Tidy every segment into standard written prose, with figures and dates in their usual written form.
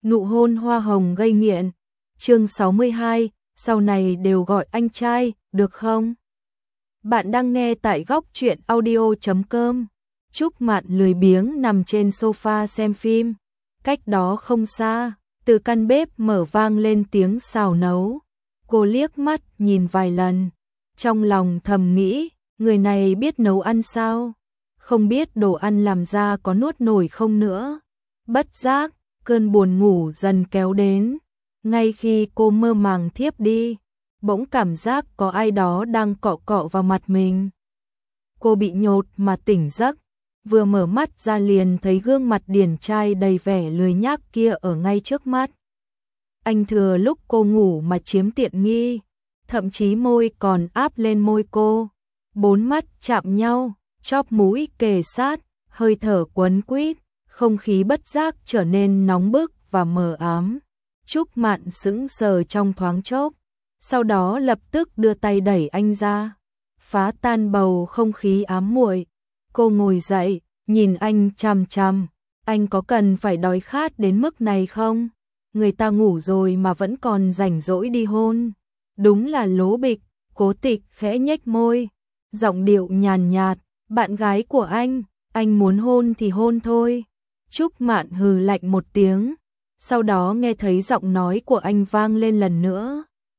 Nụ hôn hoa hồng gây nghiện. Chương 62, sau này đều gọi anh trai, được không? Bạn đang nghe tại góc truyện audio.com. Trúc Mạn lười biếng nằm trên sofa xem phim. Cách đó không xa, từ căn bếp mở vang lên tiếng xào nấu. Cô liếc mắt nhìn vài lần, trong lòng thầm nghĩ, người này biết nấu ăn sao? Không biết đồ ăn làm ra có nuốt nổi không nữa. Bất giác, cơn buồn ngủ dần kéo đến. Ngay khi cô mơ màng thiếp đi, bỗng cảm giác có ai đó đang cọ cọ vào mặt mình. Cô bị nhột mà tỉnh giấc, vừa mở mắt ra liền thấy gương mặt điển trai đầy vẻ lười nhác kia ở ngay trước mắt. Anh thừa lúc cô ngủ mà chiếm tiện nghi, thậm chí môi còn áp lên môi cô. Bốn mắt chạm nhau, chóp mũi kề sát, hơi thở quấn quýt, không khí bất giác trở nên nóng bức và mờ ám. Trúc Mạn sững sờ trong thoáng chốc, sau đó lập tức đưa tay đẩy anh ra, phá tan bầu không khí ám muội. Cô ngồi dậy, nhìn anh chằm chằm, anh có cần phải đói khát đến mức này không? Người ta ngủ rồi mà vẫn còn rảnh rỗi đi hôn. Đúng là lố bịch. Cố Tịch khẽ nhếch môi, giọng điệu nhàn nhạt, bạn gái của anh muốn hôn thì hôn thôi. Trúc Mạn hừ lạnh một tiếng, sau đó nghe thấy giọng nói của anh vang lên lần nữa.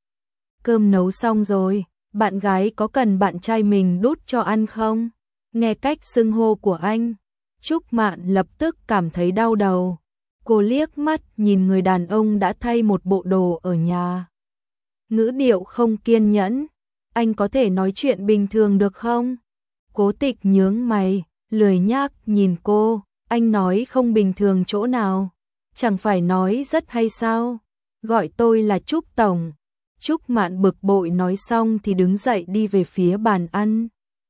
Cơm nấu xong rồi, bạn gái có cần bạn trai mình đút cho ăn không? Nghe cách xưng hô của anh, Trúc Mạn lập tức cảm thấy đau đầu. Cô liếc mắt nhìn người đàn ông đã thay một bộ đồ ở nhà. Ngữ điệu không kiên nhẫn, anh có thể nói chuyện bình thường được không? Cố Tịch nhướng mày, lười nhác nhìn cô, anh nói không bình thường chỗ nào? Chẳng phải nói rất hay sao? Gọi tôi là Trúc Tổng. Trúc Mạn bực bội nói xong thì đứng dậy đi về phía bàn ăn.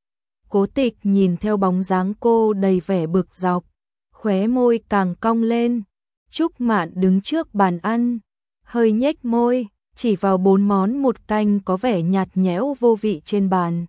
Cố Tịch nhìn theo bóng dáng cô đầy vẻ bực dọc, khóe môi càng cong lên. Trúc Mạn đứng trước bàn ăn, hơi nhếch môi, chỉ vào 4 món một canh có vẻ nhạt nhẽo vô vị trên bàn.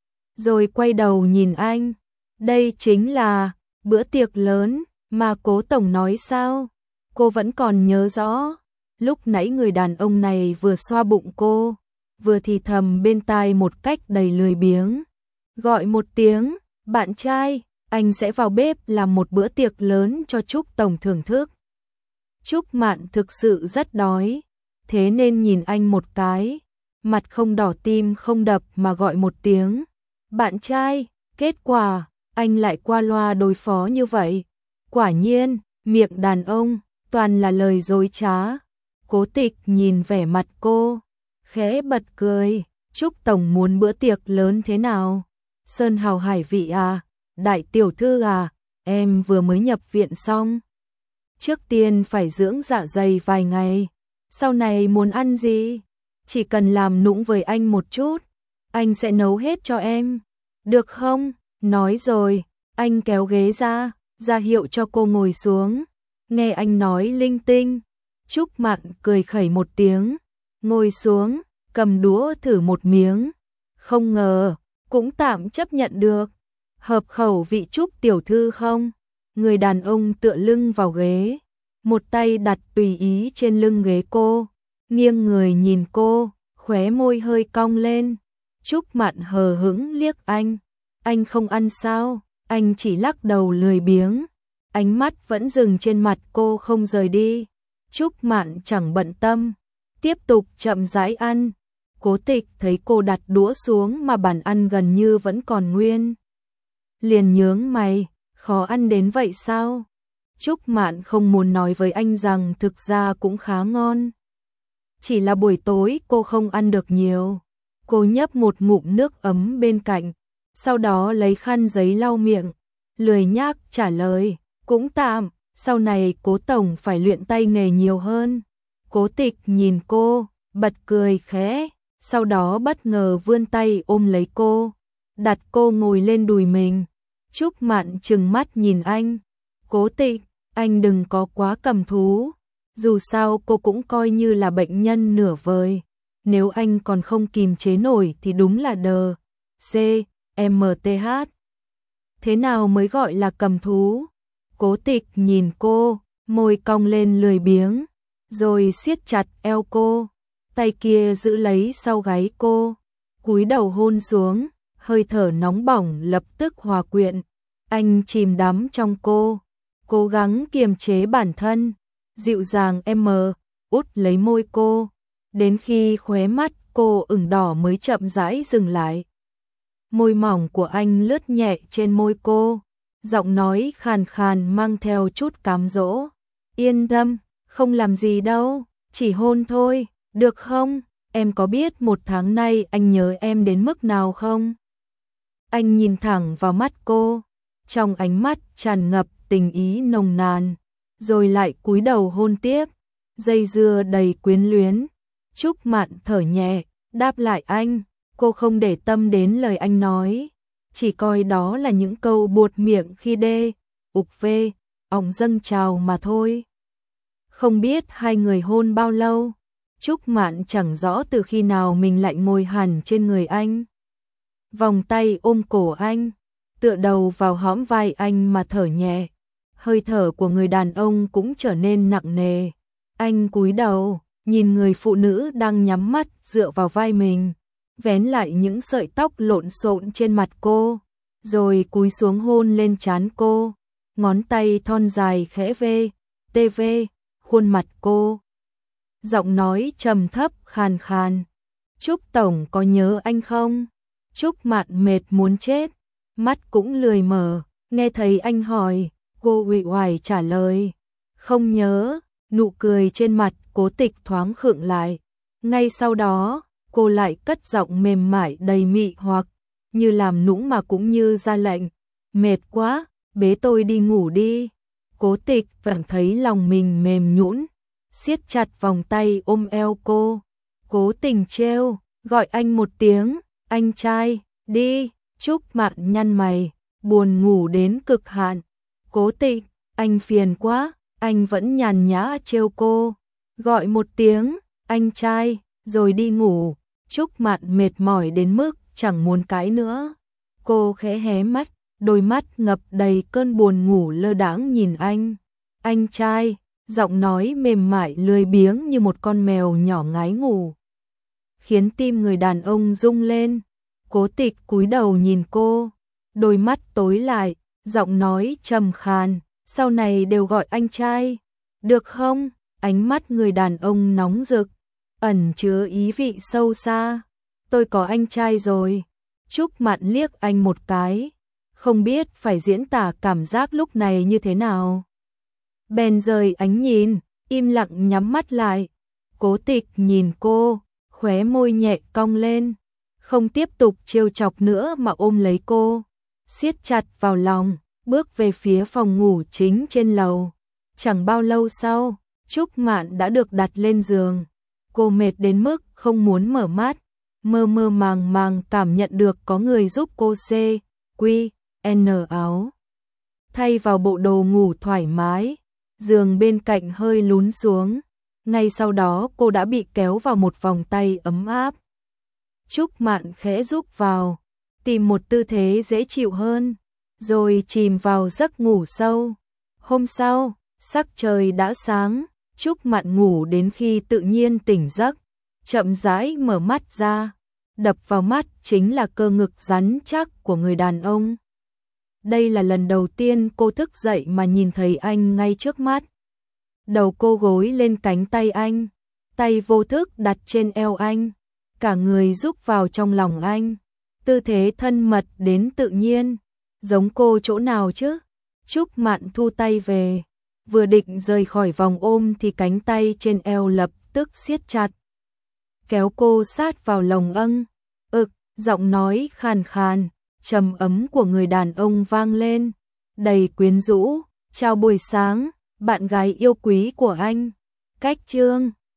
Rồi quay đầu nhìn anh, đây chính là bữa tiệc lớn mà Cố Tổng nói sao? Cô vẫn còn nhớ rõ, lúc nãy người đàn ông này vừa xoa bụng cô, vừa thì thầm bên tai một cách đầy lười biếng. Gọi một tiếng, bạn trai, anh sẽ vào bếp làm một bữa tiệc lớn cho Trúc Tổng thưởng thức. Trúc Mạn thực sự rất đói, thế nên nhìn anh một cái, mặt không đỏ tim không đập mà gọi một tiếng. Bạn trai, kết quả, anh lại qua loa đối phó như vậy. Quả nhiên, miệng đàn ông, toàn là lời dối trá. Cố Tịch nhìn vẻ mặt cô, khẽ bật cười. Trúc Tổng muốn bữa tiệc lớn thế nào? Sơn hào hải vị à? Đại tiểu thư à? Em vừa mới nhập viện xong. Trước tiên phải dưỡng dạ dày vài ngày. Sau này muốn ăn gì? Chỉ cần làm nũng với anh một chút, anh sẽ nấu hết cho em. Được không? Nói rồi, anh kéo ghế ra hiệu cho cô ngồi xuống. Nghe anh nói linh tinh, Trúc Mạn cười khẩy một tiếng, ngồi xuống, cầm đũa thử một miếng. Không ngờ, cũng tạm chấp nhận được. Hợp khẩu vị Trúc tiểu thư không? Người đàn ông tựa lưng vào ghế, một tay đặt tùy ý trên lưng ghế cô, nghiêng người nhìn cô, khóe môi hơi cong lên. Trúc Mạn hờ hững liếc anh không ăn sao? Anh chỉ lắc đầu lười biếng, ánh mắt vẫn dừng trên mặt cô không rời đi. Trúc Mạn chẳng bận tâm, tiếp tục chậm rãi ăn. Cố Tịch thấy cô đặt đũa xuống mà bàn ăn gần như vẫn còn nguyên, liền nhướng mày, khó ăn đến vậy sao? Trúc Mạn không muốn nói với anh rằng thực ra cũng khá ngon. Chỉ là buổi tối cô không ăn được nhiều. Cô nhấp một ngụm nước ấm bên cạnh, sau đó lấy khăn giấy lau miệng, lười nhác trả lời, cũng tạm, sau này Cố Tổng phải luyện tay nghề nhiều hơn. Cố Tịch nhìn cô, bật cười khẽ, sau đó bất ngờ vươn tay ôm lấy cô, đặt cô ngồi lên đùi mình. Trúc Mạn trừng mắt nhìn anh, Cố Tịch, anh đừng có quá cầm thú, dù sao cô cũng coi như là bệnh nhân nửa vời, nếu anh còn không kìm chế nổi thì đúng là đờ, CMTH. Thế nào mới gọi là cầm thú? Cố Tịch nhìn cô, môi cong lên lười biếng, rồi siết chặt eo cô, tay kia giữ lấy sau gáy cô, cúi đầu hôn xuống, hơi thở nóng bỏng lập tức hòa quyện. Anh chìm đắm trong cô, cố gắng kiềm chế bản thân, dịu dàng út lấy môi cô, đến khi khóe mắt cô ửng đỏ mới chậm rãi dừng lại. Môi mỏng của anh lướt nhẹ trên môi cô, giọng nói khàn khàn mang theo chút cám dỗ. Yên tâm, không làm gì đâu, chỉ hôn thôi, được không? Em có biết 1 tháng nay anh nhớ em đến mức nào không? Anh nhìn thẳng vào mắt cô, trong ánh mắt tràn ngập tình ý nồng nàn, rồi lại cúi đầu hôn tiếp, dây dưa đầy quyến luyến. Trúc Mạn thở nhẹ, đáp lại anh, cô không để tâm đến lời anh nói, chỉ coi đó là những câu buột miệng khi ỏng dâng trào mà thôi. Không biết hai người hôn bao lâu, Trúc Mạn chẳng rõ từ khi nào mình lại ngồi hẳn trên người anh. Vòng tay ôm cổ anh, tựa đầu vào hõm vai anh mà thở nhẹ. Hơi thở của người đàn ông cũng trở nên nặng nề. Anh cúi đầu, nhìn người phụ nữ đang nhắm mắt dựa vào vai mình, vén lại những sợi tóc lộn xộn trên mặt cô, rồi cúi xuống hôn lên trán cô, ngón tay thon dài khẽ khuôn mặt cô. Giọng nói trầm thấp khàn khàn. Trúc Tổng có nhớ anh không? Trúc Mạn mệt muốn chết, mắt cũng lười mở, nghe thấy anh hỏi, cô uể oải trả lời, không nhớ. Nụ cười trên mặt Cố Tịch thoáng khựng lại. Ngay sau đó, cô lại cất giọng mềm mại đầy mị hoặc, như làm nũng mà cũng như ra lệnh, mệt quá, bế tôi đi ngủ đi. Cố Tịch vẫn thấy lòng mình mềm nhũn, siết chặt vòng tay ôm eo cô. Cố Tình trêu, gọi anh một tiếng, anh trai, đi. Trúc Mạn nhăn mày, buồn ngủ đến cực hạn. Cố Tịch, anh phiền quá. Anh vẫn nhàn nhã trêu cô, gọi một tiếng, anh trai, rồi đi ngủ. Trúc Mạn mệt mỏi đến mức chẳng muốn cãi nữa. Cô khẽ hé mắt, đôi mắt ngập đầy cơn buồn ngủ lơ đãng nhìn anh. Anh trai, giọng nói mềm mại lười biếng như một con mèo nhỏ ngái ngủ, khiến tim người đàn ông rung lên. Cố Tịch cúi đầu nhìn cô, đôi mắt tối lại, giọng nói trầm khàn. Sau này đều gọi anh trai, được không? Ánh mắt người đàn ông nóng rực, ẩn chứa ý vị sâu xa. Tôi có anh trai rồi. Trúc Mạn liếc anh một cái, không biết phải diễn tả cảm giác lúc này như thế nào. Bèn rời ánh nhìn, im lặng nhắm mắt lại. Cố Tịch nhìn cô, khóe môi nhẹ cong lên, không tiếp tục trêu chọc nữa mà ôm lấy cô, siết chặt vào lòng, bước về phía phòng ngủ chính trên lầu. Chẳng bao lâu sau, Trúc Mạn đã được đặt lên giường. Cô mệt đến mức không muốn mở mắt, mơ mơ màng màng cảm nhận được có người giúp cô áo. Thay vào bộ đồ ngủ thoải mái, giường bên cạnh hơi lún xuống. Ngay sau đó cô đã bị kéo vào một vòng tay ấm áp. Trúc Mạn khẽ rúc vào, tìm một tư thế dễ chịu hơn, rồi chìm vào giấc ngủ sâu. Hôm sau, sắc trời đã sáng, Trúc Mạn ngủ đến khi tự nhiên tỉnh giấc, chậm rãi mở mắt ra, đập vào mắt chính là cơ ngực rắn chắc của người đàn ông. Đây là lần đầu tiên cô thức dậy mà nhìn thấy anh ngay trước mắt. Đầu cô gối lên cánh tay anh, tay vô thức đặt trên eo anh, cả người rúc vào trong lòng anh, tư thế thân mật đến tự nhiên. Giống cô chỗ nào chứ? Trúc Mạn thu tay về, vừa định rời khỏi vòng ôm thì cánh tay trên eo lập tức siết chặt, kéo cô sát vào lồng âng. Giọng nói khàn khàn, trầm ấm của người đàn ông vang lên, đầy quyến rũ. Chào buổi sáng, bạn gái yêu quý của anh. Cách chương